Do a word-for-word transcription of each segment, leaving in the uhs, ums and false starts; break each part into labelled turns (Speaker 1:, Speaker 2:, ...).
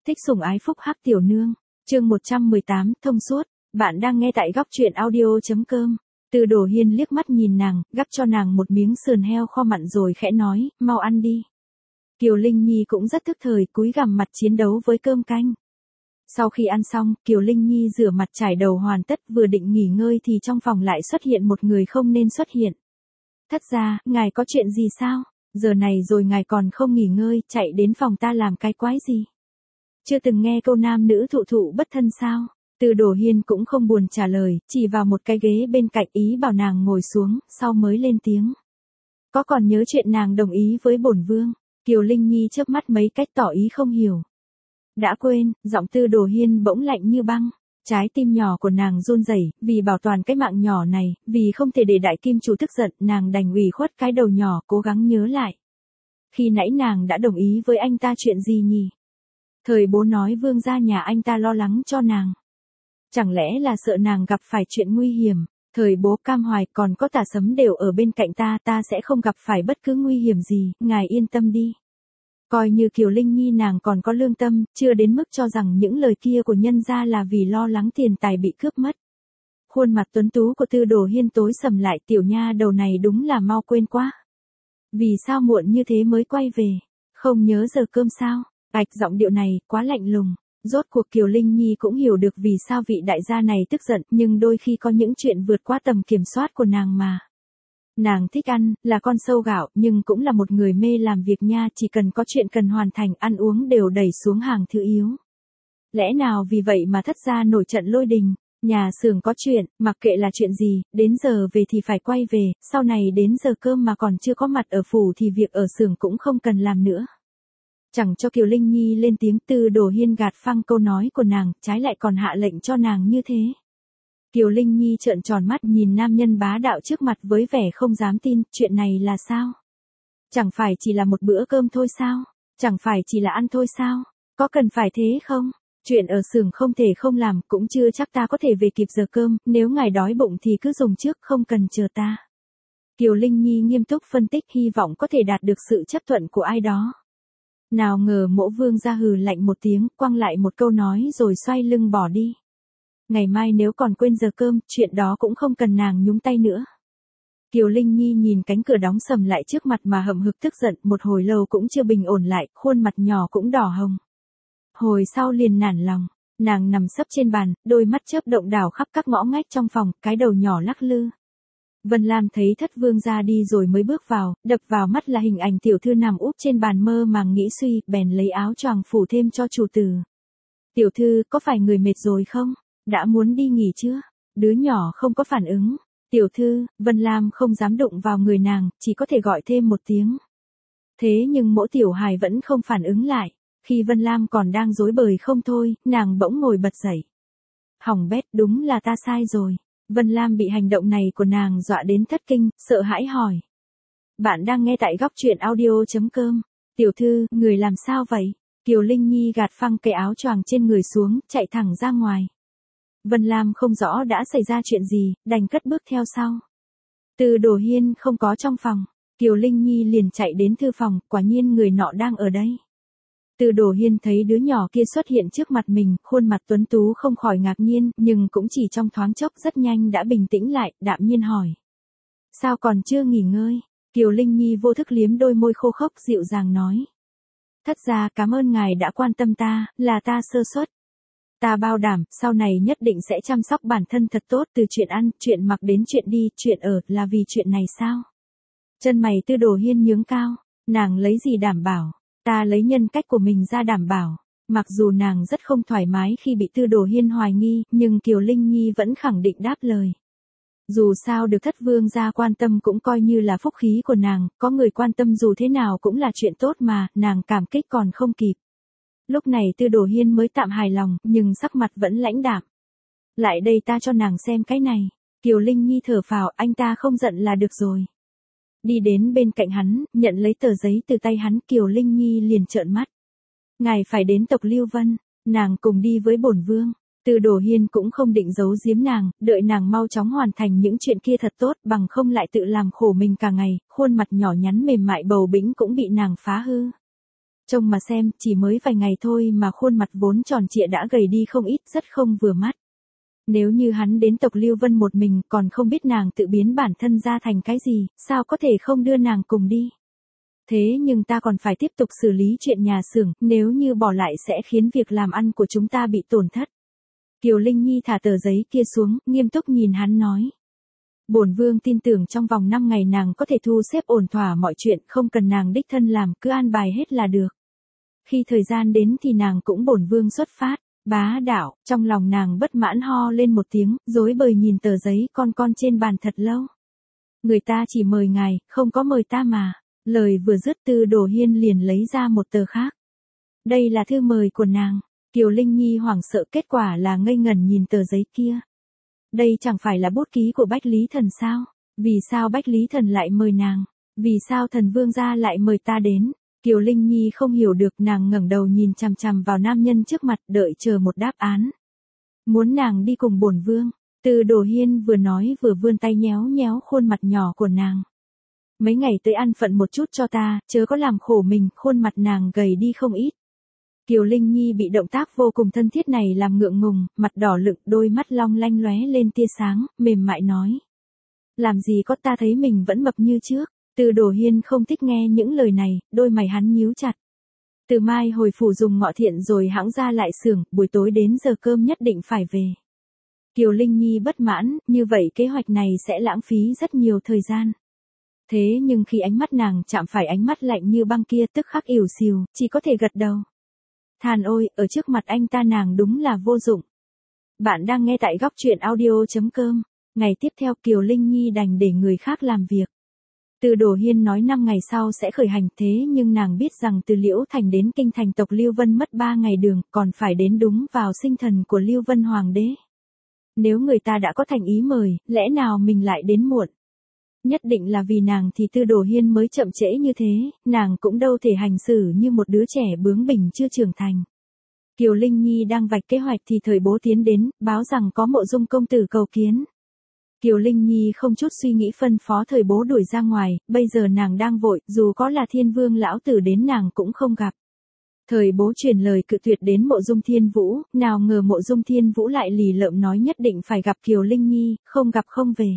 Speaker 1: Thích sủng ái phúc hắc tiểu nương. Chương một trăm mười tám, thông suốt. Bạn đang nghe tại góc truyện audio chấm com. Từ Đổ Hiên liếc mắt nhìn nàng, gắp cho nàng một miếng sườn heo kho mặn rồi khẽ nói, mau ăn đi. Kiều Linh Nhi cũng rất tức thời, cúi gằm mặt chiến đấu với cơm canh. Sau khi ăn xong, Kiều Linh Nhi rửa mặt trải đầu hoàn tất, vừa định nghỉ ngơi thì trong phòng lại xuất hiện một người không nên xuất hiện. Thất gia, ngài có chuyện gì sao? Giờ này rồi ngài còn không nghỉ ngơi, chạy đến phòng ta làm cái quái gì? Chưa từng nghe câu nam nữ thụ thụ bất thân sao? Từ Đổ Hiên cũng không buồn trả lời, chỉ vào một cái ghế bên cạnh ý bảo nàng ngồi xuống, sau mới lên tiếng. Có còn nhớ chuyện nàng đồng ý với bổn vương? Kiều Linh Nhi chớp mắt mấy cách tỏ ý không hiểu. Đã quên, giọng Từ Đổ Hiên bỗng lạnh như băng. Trái tim nhỏ của nàng run rẩy, vì bảo toàn cái mạng nhỏ này, vì không thể để đại kim chủ tức giận, nàng đành ủy khuất cái đầu nhỏ cố gắng nhớ lại. Khi nãy nàng đã đồng ý với anh ta chuyện gì nhỉ? Thời bố nói vương gia nhà anh ta lo lắng cho nàng. Chẳng lẽ là sợ nàng gặp phải chuyện nguy hiểm? Thời bố Cam Hoài còn có Tả Sấm đều ở bên cạnh ta, ta sẽ không gặp phải bất cứ nguy hiểm gì, ngài yên tâm đi. Coi như Kiều Linh Nhi nàng còn có lương tâm, chưa đến mức cho rằng những lời kia của nhân gia là vì lo lắng tiền tài bị cướp mất. Khuôn mặt tuấn tú của Từ Đổ Hiên tối sầm lại, tiểu nha đầu này đúng là mau quên quá. Vì sao muộn như thế mới quay về? Không nhớ giờ cơm sao? Ạch giọng điệu này quá lạnh lùng. Rốt cuộc Kiều Linh Nhi cũng hiểu được vì sao vị đại gia này tức giận, nhưng đôi khi có những chuyện vượt qua tầm kiểm soát của nàng mà. Nàng thích ăn, là con sâu gạo, nhưng cũng là một người mê làm việc nha, chỉ cần có chuyện cần hoàn thành, ăn uống đều đẩy xuống hàng thứ yếu. Lẽ nào vì vậy mà thất gia nổi trận lôi đình, nhà xưởng có chuyện, mặc kệ là chuyện gì, đến giờ về thì phải quay về, sau này đến giờ cơm mà còn chưa có mặt ở phủ thì việc ở xưởng cũng không cần làm nữa. Chẳng cho Kiều Linh Nhi lên tiếng, Từ Đổ Hiên gạt phăng câu nói của nàng, trái lại còn hạ lệnh cho nàng như thế. Kiều Linh Nhi trợn tròn mắt nhìn nam nhân bá đạo trước mặt với vẻ không dám tin, chuyện này là sao? Chẳng phải chỉ là một bữa cơm thôi sao? Chẳng phải chỉ là ăn thôi sao? Có cần phải thế không? Chuyện ở xưởng không thể không làm, cũng chưa chắc ta có thể về kịp giờ cơm, nếu ngài đói bụng thì cứ dùng trước, không cần chờ ta. Kiều Linh Nhi nghiêm túc phân tích, hy vọng có thể đạt được sự chấp thuận của ai đó. Nào ngờ Mỗ vương ra hừ lạnh một tiếng, quăng lại một câu nói rồi xoay lưng bỏ đi. Ngày mai nếu còn quên giờ cơm, chuyện đó cũng không cần nàng nhúng tay nữa. Kiều Linh Nhi nhìn cánh cửa đóng sầm lại trước mặt mà hậm hực tức giận, một hồi lâu cũng chưa bình ổn lại, khuôn mặt nhỏ cũng đỏ hồng. Hồi sau liền nản lòng, nàng nằm sấp trên bàn, đôi mắt chớp động đảo khắp các ngõ ngách trong phòng, cái đầu nhỏ lắc lư. Vân Lam thấy thất vương ra đi rồi mới bước vào, đập vào mắt là hình ảnh tiểu thư nằm úp trên bàn mơ màng nghĩ suy, bèn lấy áo choàng phủ thêm cho chủ tử. Tiểu thư, có phải người mệt rồi không? Đã muốn đi nghỉ chưa? Đứa nhỏ không có phản ứng. Tiểu thư, Vân Lam không dám đụng vào người nàng, chỉ có thể gọi thêm một tiếng. Thế nhưng Mỗ tiểu hài vẫn không phản ứng lại. Khi Vân Lam còn đang rối bời không thôi, nàng bỗng ngồi bật dậy. Hỏng bét, đúng là ta sai rồi. Vân Lam bị hành động này của nàng dọa đến thất kinh, sợ hãi hỏi. Bạn đang nghe tại góc truyện audio chấm com. Tiểu thư, người làm sao vậy? Kiều Linh Nhi gạt phăng cái áo choàng trên người xuống, chạy thẳng ra ngoài. Vân Lam không rõ đã xảy ra chuyện gì, đành cất bước theo sau. Từ Đổ Hiên không có trong phòng, Kiều Linh Nhi liền chạy đến thư phòng, quả nhiên người nọ đang ở đây. Từ Đổ Hiên thấy đứa nhỏ kia xuất hiện trước mặt mình, khuôn mặt tuấn tú không khỏi ngạc nhiên, nhưng cũng chỉ trong thoáng chốc rất nhanh đã bình tĩnh lại, đạm nhiên hỏi. Sao còn chưa nghỉ ngơi? Kiều Linh Nhi vô thức liếm đôi môi khô khốc dịu dàng nói. Thất gia cảm ơn ngài đã quan tâm ta, là ta sơ suất. Ta bao đảm, sau này nhất định sẽ chăm sóc bản thân thật tốt, từ chuyện ăn, chuyện mặc đến chuyện đi, chuyện ở, là vì chuyện này sao? Chân mày Từ Đổ Hiên nhướng cao, nàng lấy gì đảm bảo? Ta lấy nhân cách của mình ra đảm bảo. Mặc dù nàng rất không thoải mái khi bị Từ Đổ Hiên hoài nghi, nhưng Kiều Linh Nhi vẫn khẳng định đáp lời. Dù sao được thất vương gia quan tâm cũng coi như là phúc khí của nàng, có người quan tâm dù thế nào cũng là chuyện tốt mà, nàng cảm kích còn không kịp. Lúc này Từ Đổ Hiên mới tạm hài lòng, nhưng sắc mặt vẫn lãnh đạm. Lại đây ta cho nàng xem cái này. Kiều Linh Nhi thở phào, anh ta không giận là được rồi. Đi đến bên cạnh hắn, nhận lấy tờ giấy từ tay hắn, Kiều Linh Nhi liền trợn mắt. Ngài phải đến tộc Lưu Vân, nàng cùng đi với bổn vương. Từ Đổ Hiên cũng không định giấu giếm nàng, đợi nàng mau chóng hoàn thành những chuyện kia thật tốt, bằng không lại tự làm khổ mình cả ngày, khuôn mặt nhỏ nhắn mềm mại bầu bĩnh cũng bị nàng phá hư. Trông mà xem, chỉ mới vài ngày thôi mà khuôn mặt vốn tròn trịa đã gầy đi không ít, rất không vừa mắt. Nếu như hắn đến tộc Lưu Vân một mình còn không biết nàng tự biến bản thân ra thành cái gì, sao có thể không đưa nàng cùng đi. Thế nhưng ta còn phải tiếp tục xử lý chuyện nhà xưởng, nếu như bỏ lại sẽ khiến việc làm ăn của chúng ta bị tổn thất. Kiều Linh Nhi thả tờ giấy kia xuống, nghiêm túc nhìn hắn nói. Bổn vương tin tưởng trong vòng năm ngày nàng có thể thu xếp ổn thỏa mọi chuyện, không cần nàng đích thân làm, cứ an bài hết là được. Khi thời gian đến thì nàng cũng bổn vương xuất phát. Bá đạo, trong lòng nàng bất mãn ho lên một tiếng, rối bời nhìn tờ giấy con con trên bàn thật lâu. Người ta chỉ mời ngài, không có mời ta mà. Lời vừa dứt Tư Đồ Hiên liền lấy ra một tờ khác. Đây là thư mời của nàng. Kiều Linh Nhi hoảng sợ, kết quả là ngây ngẩn nhìn tờ giấy kia. Đây chẳng phải là bút ký của Bách Lý Thần sao? Vì sao Bách Lý Thần lại mời nàng? Vì sao thần vương gia lại mời ta đến? Kiều Linh Nhi không hiểu được, nàng ngẩng đầu nhìn chằm chằm vào nam nhân trước mặt, đợi chờ một đáp án. Muốn nàng đi cùng bổn vương. Tư Đồ Hiên vừa nói vừa vươn tay nhéo nhéo khuôn mặt nhỏ của nàng. Mấy ngày tới ăn phận một chút cho ta, chớ có làm khổ mình, khuôn mặt nàng gầy đi không ít. Kiều Linh Nhi bị động tác vô cùng thân thiết này làm ngượng ngùng, mặt đỏ lựng, đôi mắt long lanh lóe lên tia sáng, mềm mại nói. Làm gì có, ta thấy mình vẫn mập như trước. Tư Đồ Hiên không thích nghe những lời này, đôi mày hắn nhíu chặt. Từ mai hồi phủ dùng ngọ thiện rồi hãng ra lại xưởng, buổi tối đến giờ cơm nhất định phải về. Kiều Linh Nhi bất mãn, như vậy kế hoạch này sẽ lãng phí rất nhiều thời gian. Thế nhưng khi ánh mắt nàng chạm phải ánh mắt lạnh như băng kia, tức khắc ỉu xìu, chỉ có thể gật đầu. Than ôi, ở trước mặt anh ta nàng đúng là vô dụng. Bạn đang nghe tại góc truyện audio chấm com. Ngày tiếp theo Kiều Linh Nhi đành để người khác làm việc. Tư Đồ Hiên nói năm ngày sau sẽ khởi hành, thế nhưng nàng biết rằng từ Liễu Thành đến kinh thành tộc Lưu Vân mất ba ngày đường, còn phải đến đúng vào sinh thần của Lưu Vân Hoàng đế. Nếu người ta đã có thành ý mời, lẽ nào mình lại đến muộn? Nhất định là vì nàng thì Tư Đồ Hiên mới chậm trễ như thế, nàng cũng đâu thể hành xử như một đứa trẻ bướng bỉnh chưa trưởng thành. Kiều Linh Nhi đang vạch kế hoạch thì Thời Bố tiến đến, báo rằng có Mộ Dung công tử cầu kiến. Kiều Linh Nhi không chút suy nghĩ phân phó Thời Bố đuổi ra ngoài, bây giờ nàng đang vội, dù có là Thiên Vương lão tử đến nàng cũng không gặp. Thời Bố truyền lời cự tuyệt đến Mộ Dung Thiên Vũ, nào ngờ Mộ Dung Thiên Vũ lại lì lợm nói nhất định phải gặp Kiều Linh Nhi, không gặp không về.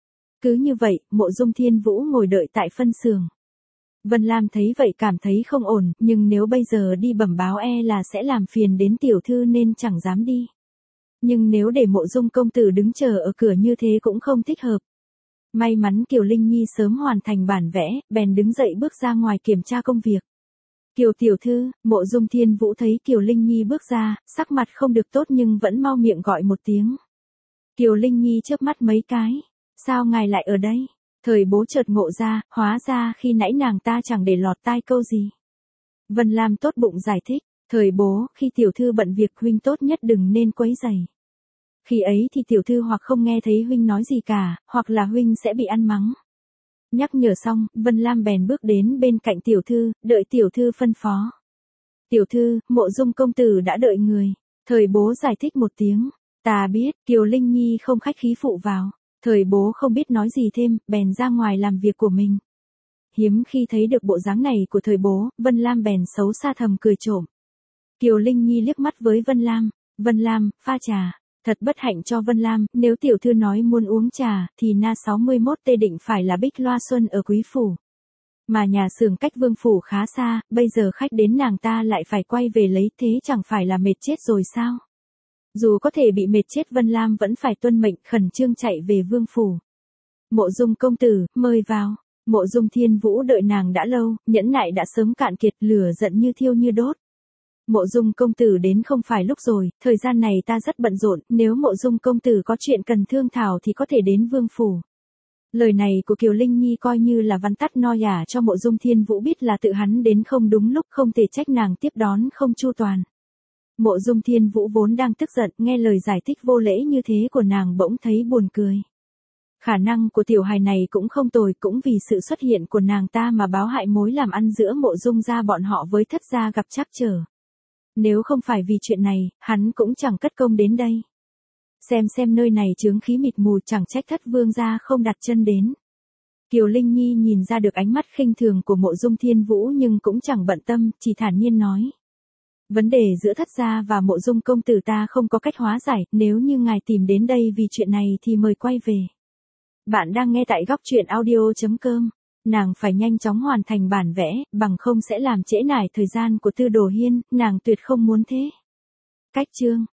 Speaker 1: Cứ như vậy, Mộ Dung Thiên Vũ ngồi đợi tại phân xưởng. Vân Lam thấy vậy cảm thấy không ổn, nhưng nếu bây giờ đi bẩm báo e là sẽ làm phiền đến tiểu thư nên chẳng dám đi. Nhưng nếu để Mộ Dung công tử đứng chờ ở cửa như thế cũng không thích hợp. May mắn Kiều Linh Nhi sớm hoàn thành bản vẽ, bèn đứng dậy bước ra ngoài kiểm tra công việc. Kiều tiểu thư, Mộ Dung Thiên Vũ thấy Kiều Linh Nhi bước ra, sắc mặt không được tốt nhưng vẫn mau miệng gọi một tiếng. Kiều Linh Nhi chớp mắt mấy cái. Sao ngài lại ở đây? Thời Bố chợt ngộ ra, hóa ra khi nãy nàng ta chẳng để lọt tai câu gì. Vân Lam tốt bụng giải thích, Thời Bố, khi tiểu thư bận việc huynh tốt nhất đừng nên quấy rầy. Khi ấy thì tiểu thư hoặc không nghe thấy huynh nói gì cả, hoặc là huynh sẽ bị ăn mắng. Nhắc nhở xong, Vân Lam bèn bước đến bên cạnh tiểu thư, đợi tiểu thư phân phó. Tiểu thư, Mộ Dung công tử đã đợi người. Thời Bố giải thích một tiếng. Ta biết, Kiều Linh Nhi không khách khí phụ vào. Thời Bố không biết nói gì thêm, bèn ra ngoài làm việc của mình. Hiếm khi thấy được bộ dáng này của Thời Bố, Vân Lam bèn xấu xa thầm cười trộm. Kiều Linh Nhi liếc mắt với Vân Lam. Vân Lam, pha trà. Thật bất hạnh cho Vân Lam, nếu tiểu thư nói muốn uống trà, thì na sáu mươi mốt tê định phải là Bích Loa Xuân ở Quý Phủ. Mà nhà xưởng cách Vương Phủ khá xa, bây giờ khách đến nàng ta lại phải quay về lấy, thế chẳng phải là mệt chết rồi sao? Dù có thể bị mệt chết Vân Lam vẫn phải tuân mệnh khẩn trương chạy về Vương Phủ. Mộ Dung công tử, mời vào. Mộ Dung Thiên Vũ đợi nàng đã lâu, nhẫn nại đã sớm cạn kiệt, lửa giận như thiêu như đốt. Mộ Dung công tử đến không phải lúc rồi, thời gian này ta rất bận rộn, nếu Mộ Dung công tử có chuyện cần thương thảo thì có thể đến Vương Phủ. Lời này của Kiều Linh Nhi coi như là vắn tắt no yả cho Mộ Dung Thiên Vũ biết là tự hắn đến không đúng lúc, không thể trách nàng tiếp đón không chu toàn. Mộ Dung Thiên Vũ vốn đang tức giận, nghe lời giải thích vô lễ như thế của nàng bỗng thấy buồn cười. Khả năng của tiểu hài này cũng không tồi, cũng vì sự xuất hiện của nàng ta mà báo hại mối làm ăn giữa Mộ Dung gia bọn họ với Thất gia gặp trắc trở. Nếu không phải vì chuyện này, hắn cũng chẳng cất công đến đây. Xem xem nơi này chướng khí mịt mù, chẳng trách Thất vương gia không đặt chân đến. Kiều Linh Nhi nhìn ra được ánh mắt khinh thường của Mộ Dung Thiên Vũ nhưng cũng chẳng bận tâm, chỉ thản nhiên nói. Vấn đề giữa Thất gia và Mộ Dung công tử ta không có cách hóa giải, nếu như ngài tìm đến đây vì chuyện này thì mời quay về. Bạn đang nghe tại góc truyện audio.com. Nàng phải nhanh chóng hoàn thành bản vẽ, bằng không sẽ làm trễ nải thời gian của Tư Đồ Hiên, nàng tuyệt không muốn thế. Cách chương